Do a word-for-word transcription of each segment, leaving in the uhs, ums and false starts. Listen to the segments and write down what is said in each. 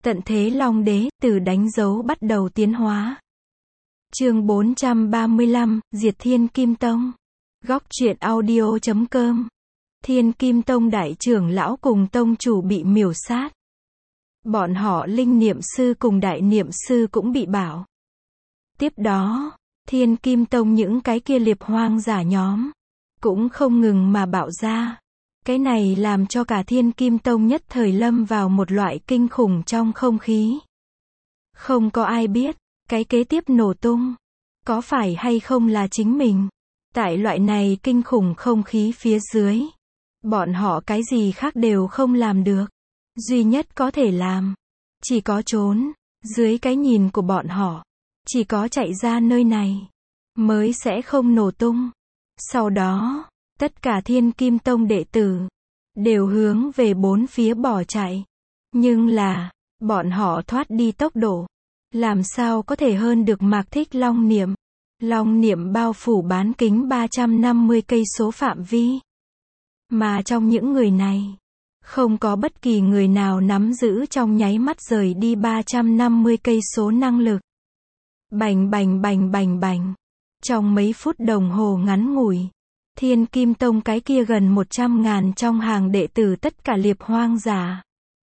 Tận thế Long Đế, từ đánh dấu bắt đầu tiến hóa. Chương bốn trăm ba mươi lăm, Diệt Thiên Kim Tông. Góc truyện audio chấm com. Thiên Kim Tông đại trưởng lão cùng tông chủ bị miểu sát. Bọn họ linh niệm sư cùng đại niệm sư cũng bị bảo. Tiếp đó, Thiên Kim Tông những cái kia liệp hoang giả nhóm cũng không ngừng mà bạo ra. Cái này làm cho cả Thiên Kim Tông nhất thời lâm vào một loại kinh khủng trong không khí. Không có ai biết, cái kế tiếp nổ tung, có phải hay không là chính mình. Tại loại này kinh khủng không khí phía dưới, bọn họ cái gì khác đều không làm được. Duy nhất có thể làm, chỉ có trốn, dưới cái nhìn của bọn họ, chỉ có chạy ra nơi này, mới sẽ không nổ tung. Sau đó, tất cả Thiên Kim Tông đệ tử đều hướng về bốn phía bỏ chạy. Nhưng là, bọn họ thoát đi tốc độ, làm sao có thể hơn được Mạc Thích Long Niệm. Long Niệm bao phủ bán kính ba trăm năm mươi cây số phạm vi. Mà trong những người này, không có bất kỳ người nào nắm giữ trong nháy mắt rời đi ba trăm năm mươi cây số năng lực. Bành bành bành bành bành. Trong mấy phút đồng hồ ngắn ngủi, Thiên Kim Tông cái kia gần một trăm ngàn trong hàng đệ tử tất cả liệp hoang giả,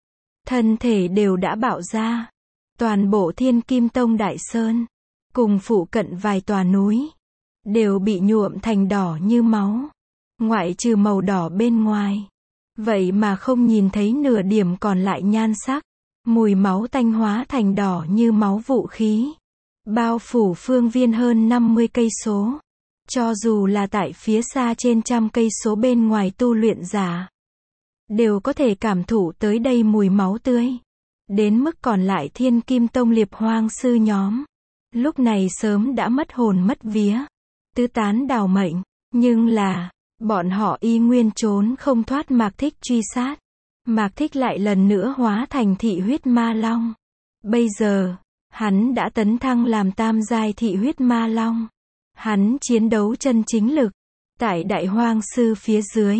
thân thể đều đã bạo ra. Toàn bộ Thiên Kim Tông Đại Sơn, cùng phụ cận vài tòa núi, đều bị nhuộm thành đỏ như máu. Ngoại trừ màu đỏ bên ngoài, vậy mà không nhìn thấy nửa điểm còn lại nhan sắc. Mùi máu tanh hóa thành đỏ như máu vũ khí, bao phủ phương viên hơn năm mươi cây số. Cho dù là tại phía xa trên trăm cây số bên ngoài tu luyện giả, đều có thể cảm thụ tới đây mùi máu tươi. Đến mức còn lại Thiên Kim Tông liệp hoang sư nhóm, lúc này sớm đã mất hồn mất vía, tứ tán đào mệnh. Nhưng là, bọn họ y nguyên trốn không thoát Mạc Thích truy sát. Mạc Thích lại lần nữa hóa thành thị huyết ma long. Bây giờ, hắn đã tấn thăng làm tam giai thị huyết ma long. Hắn chiến đấu chân chính lực, tại đại hoang sư phía dưới,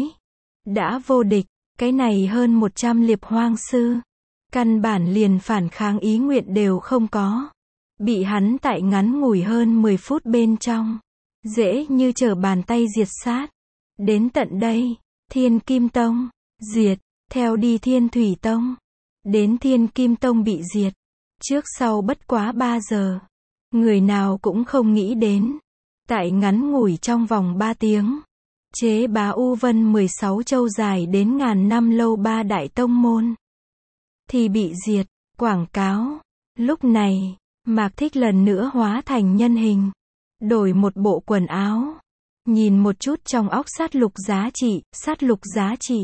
đã vô địch. Cái này hơn một trăm liệp hoang sư, căn bản liền phản kháng ý nguyện đều không có. Bị hắn tại ngắn ngủi hơn mười phút bên trong, dễ như trở bàn tay diệt sát. Đến tận đây, Thiên Kim Tông diệt, theo đi Thiên Thủy Tông, đến Thiên Kim Tông bị diệt. Trước sau bất quá ba giờ, người nào cũng không nghĩ đến, tại ngắn ngủi trong vòng ba tiếng, chế bá U Vân mười sáu châu dài đến ngàn năm lâu ba đại tông môn thì bị diệt. Quảng cáo. Lúc này, Mạc Thích lần nữa hóa thành nhân hình, đổi một bộ quần áo, nhìn một chút trong óc sát lục giá trị. Sát lục giá trị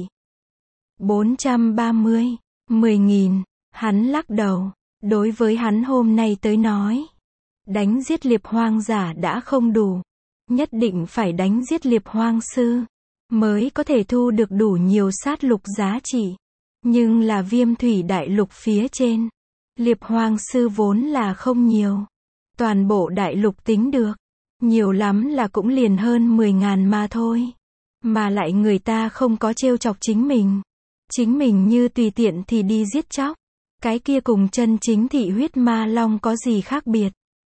bốn trăm ba mươi, mười nghìn. Hắn lắc đầu. Đối với hắn hôm nay tới nói, đánh giết liệp hoang giả đã không đủ, nhất định phải đánh giết liệp hoang sư mới có thể thu được đủ nhiều sát lục giá trị. Nhưng là Viêm Thủy Đại Lục phía trên, liệp hoang sư vốn là không nhiều. Toàn bộ đại lục tính được, nhiều lắm là cũng liền hơn mười ngàn mà thôi. Mà lại người ta không có trêu chọc chính mình. Chính mình như tùy tiện thì đi giết chóc. Cái kia cùng chân chính thị huyết ma long có gì khác biệt.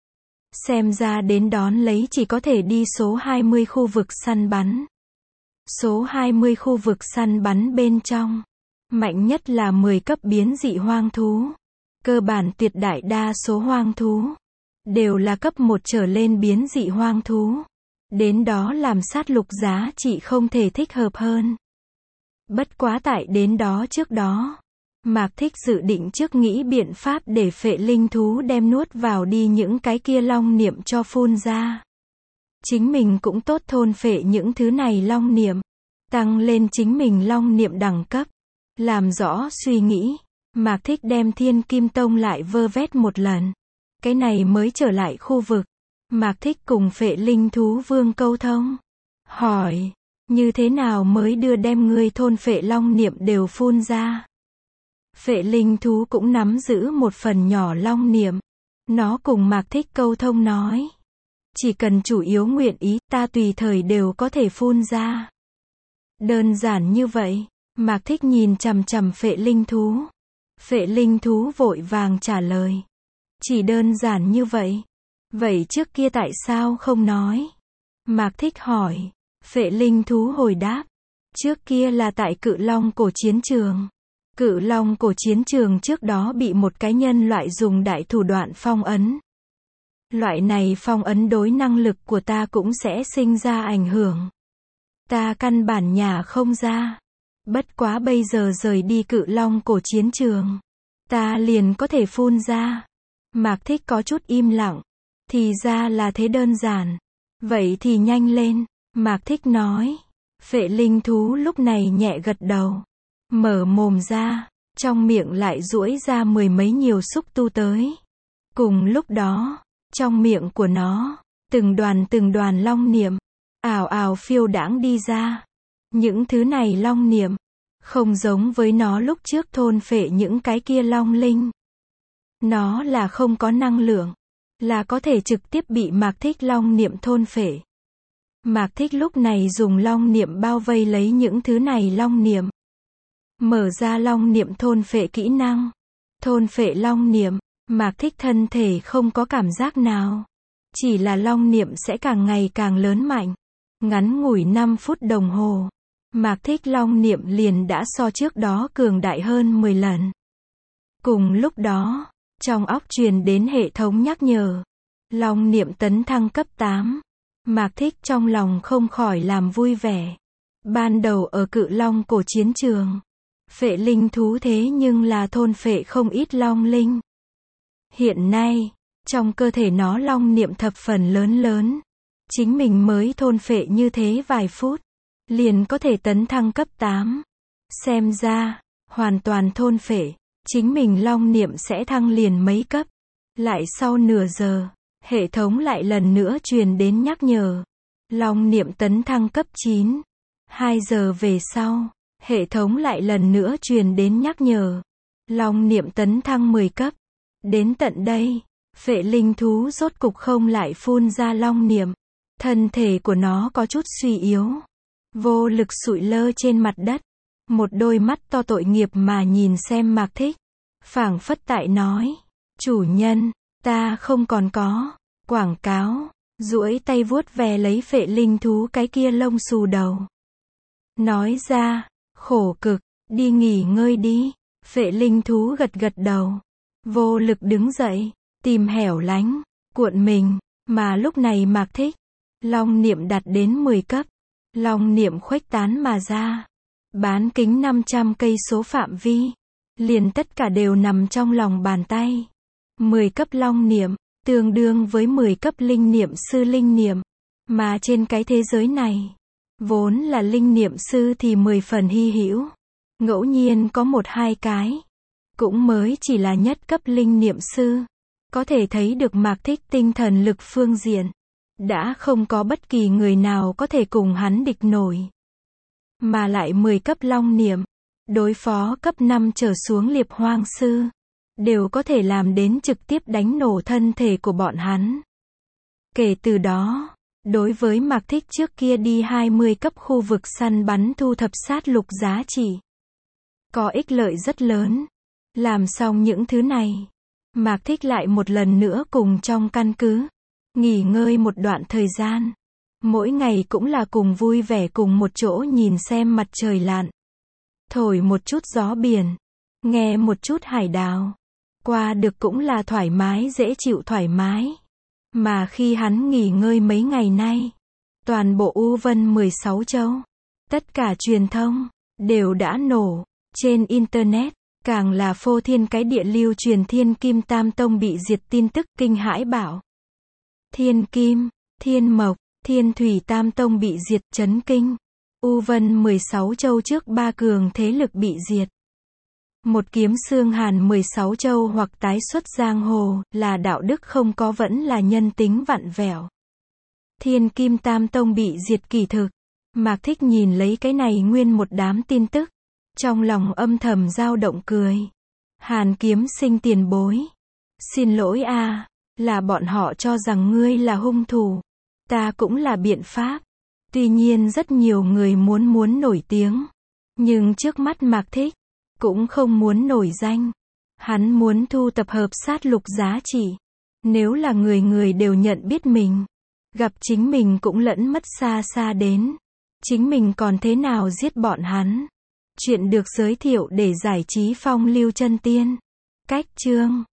Xem ra đến đón lấy chỉ có thể đi số hai mươi khu vực săn bắn. Số hai mươi khu vực săn bắn bên trong, mạnh nhất là mười cấp biến dị hoang thú. Cơ bản tuyệt đại đa số hoang thú đều là cấp một trở lên biến dị hoang thú. Đến đó làm sát lục giá trị không thể thích hợp hơn. Bất quá tại đến đó trước đó, Mạc Thích dự định trước nghĩ biện pháp để phệ linh thú đem nuốt vào đi những cái kia long niệm cho phun ra. Chính mình cũng tốt thôn phệ những thứ này long niệm, tăng lên chính mình long niệm đẳng cấp. Làm rõ suy nghĩ, Mạc Thích đem Thiên Kim Tông lại vơ vét một lần. Cái này mới trở lại khu vực. Mạc Thích cùng phệ linh thú vương câu thông, hỏi, như thế nào mới đưa đem ngươi thôn phệ long niệm đều phun ra. Phệ linh thú cũng nắm giữ một phần nhỏ long niệm. Nó cùng Mạc Thích câu thông nói, chỉ cần chủ yếu nguyện ý, ta tùy thời đều có thể phun ra. Đơn giản như vậy. Mạc Thích nhìn chằm chằm phệ linh thú. Phệ linh thú vội vàng trả lời. Chỉ đơn giản như vậy. Vậy trước kia tại sao không nói? Mạc Thích hỏi. Phệ linh thú hồi đáp. Trước kia là tại Cự Long cổ chiến trường. Cự Long cổ chiến trường trước đó bị một cái nhân loại dùng đại thủ đoạn phong ấn. Loại này phong ấn đối năng lực của ta cũng sẽ sinh ra ảnh hưởng. Ta căn bản nhả không ra. Bất quá bây giờ rời đi Cự Long cổ chiến trường. Ta liền có thể phun ra. Mạc Thích có chút im lặng. Thì ra là thế đơn giản. Vậy thì nhanh lên. Mạc Thích nói. Phệ linh thú lúc này nhẹ gật đầu. Mở mồm ra. Trong miệng lại duỗi ra mười mấy nhiều xúc tu tới. Cùng lúc đó, trong miệng của nó, từng đoàn từng đoàn long niệm, ào ào phiêu đãng đi ra. Những thứ này long niệm, không giống với nó lúc trước thôn phệ những cái kia long linh. Nó là không có năng lượng, là có thể trực tiếp bị Mạc Thích long niệm thôn phệ. Mạc Thích lúc này dùng long niệm bao vây lấy những thứ này long niệm. Mở ra long niệm thôn phệ kỹ năng. Thôn phệ long niệm, Mạc Thích thân thể không có cảm giác nào. Chỉ là long niệm sẽ càng ngày càng lớn mạnh. Ngắn ngủi năm phút đồng hồ. Mạc Thích long niệm liền đã so trước đó cường đại hơn mười lần. Cùng lúc đó, trong óc truyền đến hệ thống nhắc nhở. Long niệm tấn thăng cấp tám. Mạc Thích trong lòng không khỏi làm vui vẻ. Ban đầu ở Cự Long cổ chiến trường, phệ linh thú thế nhưng là thôn phệ không ít long linh. Hiện nay, trong cơ thể nó long niệm thập phần lớn lớn. Chính mình mới thôn phệ như thế vài phút, liền có thể tấn thăng cấp tám. Xem ra, hoàn toàn thôn phệ, chính mình long niệm sẽ thăng liền mấy cấp. Lại sau nửa giờ, hệ thống lại lần nữa truyền đến nhắc nhở. Long niệm tấn thăng cấp chín. Hai giờ về sau, hệ thống lại lần nữa truyền đến nhắc nhở. Long niệm tấn thăng mười cấp. Đến tận đây, phệ linh thú rốt cục không lại phun ra long niệm. Thân thể của nó có chút suy yếu. Vô lực sụi lơ trên mặt đất. Một đôi mắt to tội nghiệp mà nhìn xem Mạc Thích. Phảng phất tại nói. Chủ nhân, ta không còn có. Quảng cáo. Duỗi tay vuốt ve lấy phệ linh thú cái kia lông xù đầu. Nói ra, khổ cực, đi nghỉ ngơi đi. Phệ linh thú gật gật đầu. Vô lực đứng dậy, tìm hẻo lánh, cuộn mình, mà lúc này Mạc Thích. Long niệm đạt đến mười cấp. Long niệm khuếch tán mà ra. Bán kính năm trăm cây số phạm vi. Liền tất cả đều nằm trong lòng bàn tay. mười cấp long niệm, tương đương với mười cấp linh niệm sư linh niệm. Mà trên cái thế giới này, vốn là linh niệm sư thì mười phần hy hữu. Ngẫu nhiên có một hai cái. Cũng mới chỉ là nhất cấp linh niệm sư. Có thể thấy được Mạc Thích tinh thần lực phương diện. Đã không có bất kỳ người nào có thể cùng hắn địch nổi. Mà lại mười cấp long niệm. Đối phó cấp năm trở xuống liệp hoang sư. Đều có thể làm đến trực tiếp đánh nổ thân thể của bọn hắn. Kể từ đó, đối với Mạc Thích trước kia đi hai mươi cấp khu vực săn bắn thu thập sát lục giá trị. Có ích lợi rất lớn. Làm xong những thứ này, Mạc Thích lại một lần nữa cùng trong căn cứ. Nghỉ ngơi một đoạn thời gian. Mỗi ngày cũng là cùng vui vẻ cùng một chỗ nhìn xem mặt trời lặn. Thổi một chút gió biển. Nghe một chút hải đào. Qua được cũng là thoải mái dễ chịu thoải mái. Mà khi hắn nghỉ ngơi mấy ngày nay, toàn bộ U Vân mười sáu châu, tất cả truyền thông, đều đã nổ. Trên Internet, càng là phô thiên cái địa lưu truyền Thiên Kim Tam Tông bị diệt tin tức kinh hãi bảo. Thiên Kim, Thiên Mộc, Thiên Thủy Tam Tông bị diệt chấn kinh. U Vân mười sáu châu trước ba cường thế lực bị diệt. Một kiếm xương hàn mười sáu châu hoặc tái xuất giang hồ, là đạo đức không có vẫn là nhân tính vặn vẹo. Thiên Kim Tam Tông bị diệt kỳ thực. Mạc Thích nhìn lấy cái này nguyên một đám tin tức. Trong lòng âm thầm dao động cười. Hàn kiếm sinh tiền bối. Xin lỗi a, là bọn họ cho rằng ngươi là hung thủ. Ta cũng là biện pháp. Tuy nhiên rất nhiều người muốn muốn nổi tiếng. Nhưng trước mắt Mạc Thích, cũng không muốn nổi danh. Hắn muốn thu tập hợp sát lục giá trị. Nếu là người người đều nhận biết mình, gặp chính mình cũng lẫn mất xa xa đến. Chính mình còn thế nào giết bọn hắn? Chuyện được giới thiệu để giải trí phong lưu chân tiên. Cách chương